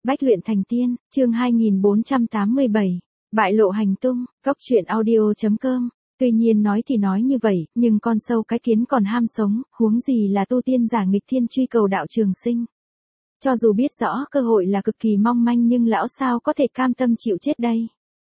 Bách luyện thành tiên, chương 2487, bại lộ hành tung, góc truyện audio.com. Tuy nhiên nói thì nói như vậy, nhưng con sâu cái kiến còn ham sống, huống gì là tu tiên giả nghịch thiên truy cầu đạo trường sinh. Cho dù biết rõ cơ hội là cực kỳ mong manh nhưng lão sao có thể cam tâm chịu chết đây.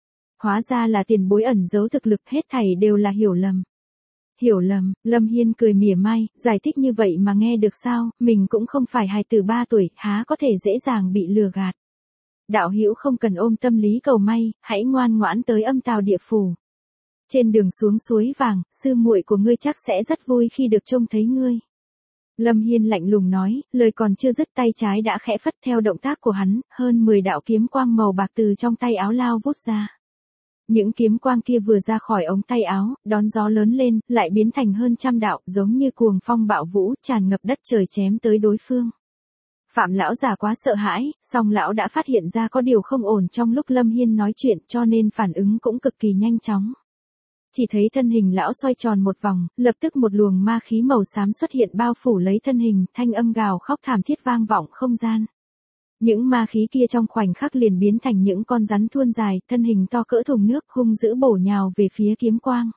Hóa ra là tiền bối ẩn giấu thực lực, hết thảy đều là hiểu lầm. Hiểu lầm, Lâm Hiên cười mỉa mai, giải thích như vậy mà nghe được sao, mình cũng không phải hài tử 3 tuổi, há có thể dễ dàng bị lừa gạt. Đạo hữu không cần ôm tâm lý cầu may, hãy ngoan ngoãn tới Âm Tào Địa Phủ. Trên đường xuống suối vàng, sư muội của ngươi chắc sẽ rất vui khi được trông thấy ngươi. Lâm Hiên lạnh lùng nói, lời còn chưa dứt tay trái đã khẽ phất theo động tác của hắn, hơn 10 đạo kiếm quang màu bạc từ trong tay áo lao vút ra. Những kiếm quang kia vừa ra khỏi ống tay áo, đón gió lớn lên, lại biến thành hơn trăm đạo, giống như cuồng phong bạo vũ, tràn ngập đất trời chém tới đối phương. Phạm lão già quá sợ hãi, song lão đã phát hiện ra có điều không ổn trong lúc Lâm Hiên nói chuyện, cho nên phản ứng cũng cực kỳ nhanh chóng. Chỉ thấy thân hình lão xoay tròn một vòng, lập tức một luồng ma khí màu xám xuất hiện bao phủ lấy thân hình, thanh âm gào khóc thảm thiết vang vọng không gian. Những ma khí kia trong khoảnh khắc liền biến thành những con rắn thuôn dài, thân hình to cỡ thùng nước, hung dữ bổ nhào về phía kiếm quang.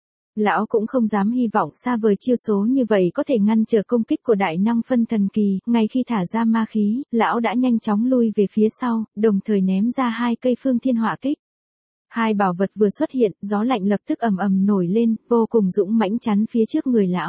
Lão cũng không dám hy vọng xa vời chiêu số như vậy có thể ngăn trở công kích của đại năng phân thần kỳ, ngay khi thả ra ma khí, lão đã nhanh chóng lui về phía sau, đồng thời ném ra 2 cây phương thiên hỏa kích. 2 bảo vật vừa xuất hiện, gió lạnh lập tức ầm ầm nổi lên, vô cùng dũng mãnh chắn phía trước người lão.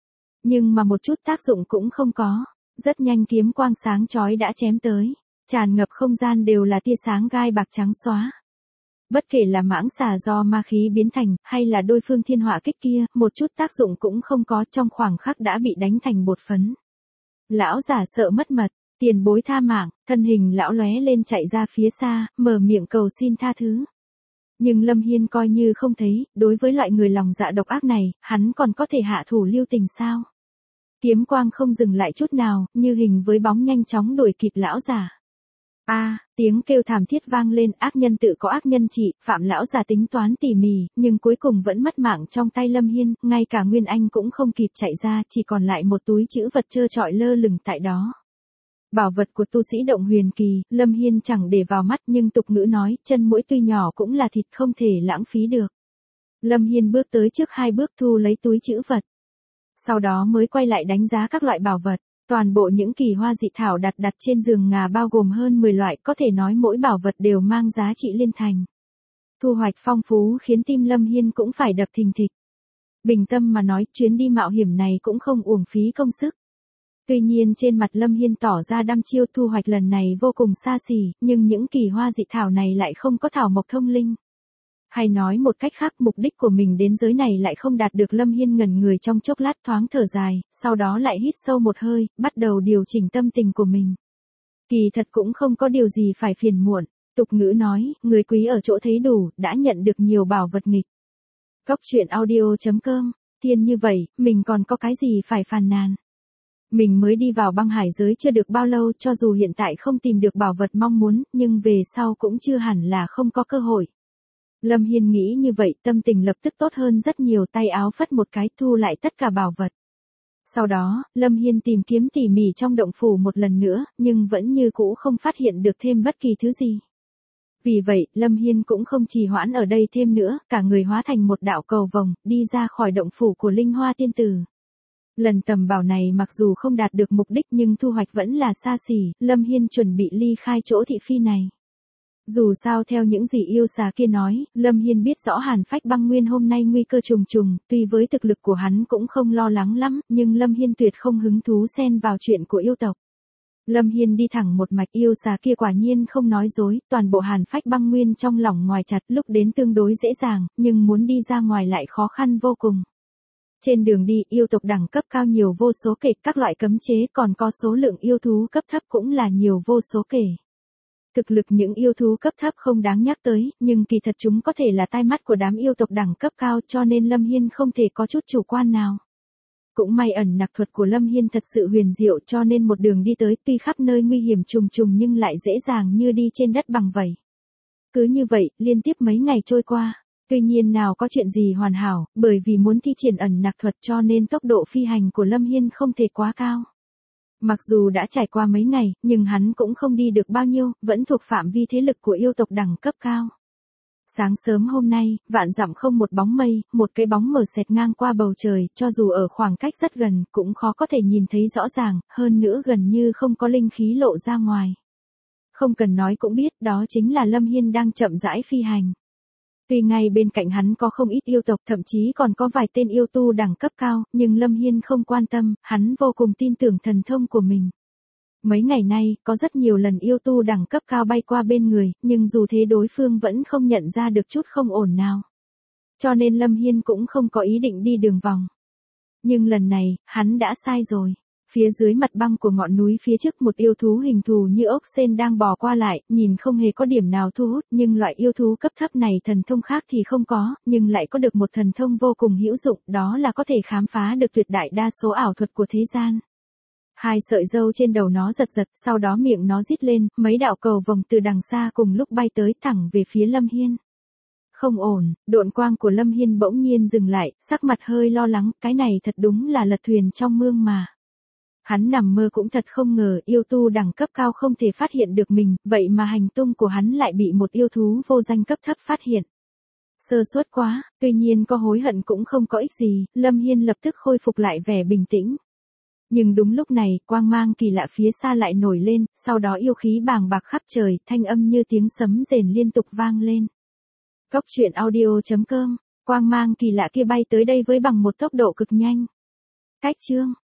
Nhưng mà một chút tác dụng cũng không có. Rất nhanh kiếm quang sáng chói đã chém tới, tràn ngập không gian đều là tia sáng gai bạc trắng xóa. Bất kể là mãng xà do ma khí biến thành, hay là đôi phương thiên hỏa kích kia, một chút tác dụng cũng không có, trong khoảng khắc đã bị đánh thành bột phấn. Lão giả sợ mất mật, tiền bối tha mạng, thân hình lão lóe lên chạy ra phía xa, mở miệng cầu xin tha thứ. Nhưng Lâm Hiên coi như không thấy, đối với loại người lòng dạ độc ác này, hắn còn có thể hạ thủ lưu tình sao? Kiếm quang không dừng lại chút nào, như hình với bóng nhanh chóng đuổi kịp lão giả. Tiếng kêu thảm thiết vang lên, ác nhân tự có ác nhân trị, Phạm lão giả tính toán tỉ mỉ, nhưng cuối cùng vẫn mất mạng trong tay Lâm Hiên, ngay cả Nguyên Anh cũng không kịp chạy ra, chỉ còn lại một túi trữ vật trơ trọi lơ lửng tại đó. Bảo vật của tu sĩ động huyền kỳ, Lâm Hiên chẳng để vào mắt, nhưng tục ngữ nói, chân muỗi tuy nhỏ cũng là thịt, không thể lãng phí được. Lâm Hiên bước tới trước 2 bước thu lấy túi trữ vật. Sau đó mới quay lại đánh giá các loại bảo vật, toàn bộ những kỳ hoa dị thảo đặt trên giường ngà bao gồm hơn 10 loại, có thể nói mỗi bảo vật đều mang giá trị liên thành. Thu hoạch phong phú khiến tim Lâm Hiên cũng phải đập thình thịch. Bình tâm mà nói, chuyến đi mạo hiểm này cũng không uổng phí công sức. Tuy nhiên trên mặt Lâm Hiên tỏ ra đăm chiêu, thu hoạch lần này vô cùng xa xỉ, nhưng những kỳ hoa dị thảo này lại không có thảo mộc thông linh. Hay nói một cách khác, mục đích của mình đến giới này lại không đạt được. Lâm Hiên ngẩn người trong chốc lát, thoáng thở dài, sau đó lại hít sâu một hơi, bắt đầu điều chỉnh tâm tình của mình. Kỳ thật cũng không có điều gì phải phiền muộn, tục ngữ nói, người quý ở chỗ thấy đủ, đã nhận được nhiều bảo vật nghịch. Góc truyện audio.com, tiên như vậy, mình còn có cái gì phải phàn nàn. Mình mới đi vào băng hải giới chưa được bao lâu, cho dù hiện tại không tìm được bảo vật mong muốn, nhưng về sau cũng chưa hẳn là không có cơ hội. Lâm Hiên nghĩ như vậy, tâm tình lập tức tốt hơn rất nhiều, tay áo phất một cái thu lại tất cả bảo vật. Sau đó, Lâm Hiên tìm kiếm tỉ mỉ trong động phủ một lần nữa, nhưng vẫn như cũ không phát hiện được thêm bất kỳ thứ gì. Vì vậy, Lâm Hiên cũng không trì hoãn ở đây thêm nữa, cả người hóa thành một đạo cầu vồng, đi ra khỏi động phủ của Linh Hoa Tiên Tử. Lần tầm bảo này mặc dù không đạt được mục đích nhưng thu hoạch vẫn là xa xỉ, Lâm Hiên chuẩn bị ly khai chỗ thị phi này. Dù sao theo những gì yêu xà kia nói, Lâm Hiên biết rõ Hàn Phách Băng Nguyên hôm nay nguy cơ trùng trùng, tuy với thực lực của hắn cũng không lo lắng lắm, nhưng Lâm Hiên tuyệt không hứng thú xen vào chuyện của yêu tộc. Lâm Hiên đi thẳng một mạch, yêu xà kia quả nhiên không nói dối, toàn bộ Hàn Phách Băng Nguyên trong lỏng ngoài chặt, lúc đến tương đối dễ dàng, nhưng muốn đi ra ngoài lại khó khăn vô cùng. Trên đường đi, yêu tộc đẳng cấp cao nhiều vô số kể, các loại cấm chế, còn có số lượng yêu thú cấp thấp cũng là nhiều vô số kể. Thực lực những yêu thú cấp thấp không đáng nhắc tới, nhưng kỳ thật chúng có thể là tai mắt của đám yêu tộc đẳng cấp cao, cho nên Lâm Hiên không thể có chút chủ quan nào. Cũng may ẩn nặc thuật của Lâm Hiên thật sự huyền diệu, cho nên một đường đi tới, tuy khắp nơi nguy hiểm trùng trùng nhưng lại dễ dàng như đi trên đất bằng vậy. Cứ như vậy, liên tiếp mấy ngày trôi qua. Tuy nhiên nào có chuyện gì hoàn hảo, bởi vì muốn thi triển ẩn nặc thuật cho nên tốc độ phi hành của Lâm Hiên không thể quá cao. Mặc dù đã trải qua mấy ngày, nhưng hắn cũng không đi được bao nhiêu, vẫn thuộc phạm vi thế lực của yêu tộc đẳng cấp cao. Sáng sớm hôm nay, vạn dặm không một bóng mây, một cái bóng mờ xẹt ngang qua bầu trời, cho dù ở khoảng cách rất gần, cũng khó có thể nhìn thấy rõ ràng, hơn nữa gần như không có linh khí lộ ra ngoài. Không cần nói cũng biết, đó chính là Lâm Hiên đang chậm rãi phi hành. Tuy ngay bên cạnh hắn có không ít yêu tộc, thậm chí còn có vài tên yêu tu đẳng cấp cao, nhưng Lâm Hiên không quan tâm, hắn vô cùng tin tưởng thần thông của mình. Mấy ngày nay, có rất nhiều lần yêu tu đẳng cấp cao bay qua bên người, nhưng dù thế đối phương vẫn không nhận ra được chút không ổn nào. Cho nên Lâm Hiên cũng không có ý định đi đường vòng. Nhưng lần này, hắn đã sai rồi. Phía dưới mặt băng của ngọn núi phía trước một yêu thú hình thù như ốc sên đang bò qua lại, nhìn không hề có điểm nào thu hút, nhưng loại yêu thú cấp thấp này thần thông khác thì không có, nhưng lại có được một thần thông vô cùng hữu dụng, đó là có thể khám phá được tuyệt đại đa số ảo thuật của thế gian. Hai sợi râu trên đầu nó giật giật, sau đó miệng nó rít lên, mấy đạo cầu vồng từ đằng xa cùng lúc bay tới thẳng về phía Lâm Hiên. Không ổn, độn quang của Lâm Hiên bỗng nhiên dừng lại, sắc mặt hơi lo lắng, cái này thật đúng là lật thuyền trong mương mà. Hắn nằm mơ cũng thật không ngờ yêu tu đẳng cấp cao không thể phát hiện được mình, vậy mà hành tung của hắn lại bị một yêu thú vô danh cấp thấp phát hiện. Sơ suất quá, tuy nhiên có hối hận cũng không có ích gì, Lâm Hiên lập tức khôi phục lại vẻ bình tĩnh. Nhưng đúng lúc này, quang mang kỳ lạ phía xa lại nổi lên, sau đó yêu khí bàng bạc khắp trời, thanh âm như tiếng sấm rền liên tục vang lên. Cốc truyện audio.com, quang mang kỳ lạ kia bay tới đây với bằng một tốc độ cực nhanh. Cách chương